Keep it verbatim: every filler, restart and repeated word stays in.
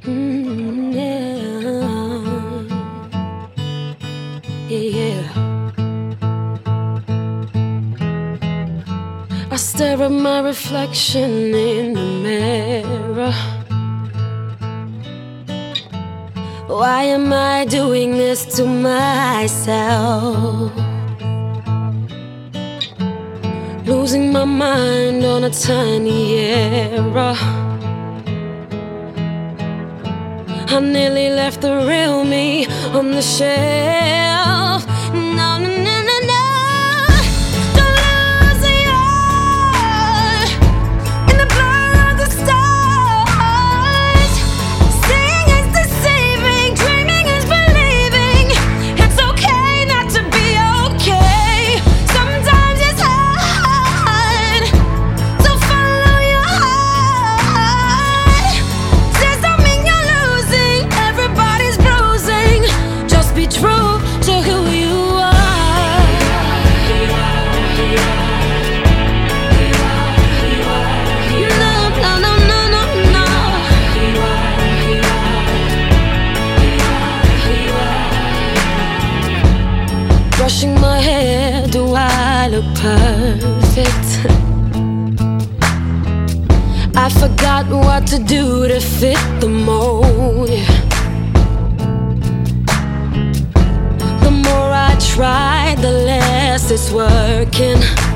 Mm, yeah, yeah, yeah. I stare at my reflection in the mirror. Why am I doing this to myself? Losing my mind on a tiny error. I nearly left the real me on the shelf. No, no, no, no, no. Don't lose your eye in the blur of the stars. Seeing is deceiving, dreaming is believing. It's okay not to be okay. Sometimes it's hard, so follow your heart. Says don't mean you're losing, everybody's bruising. Just be true to who you are. No, no, no, no, no, no. Brushing my hair, do I look perfect? I forgot what to do to fit the mold. The more I try, the less it's working.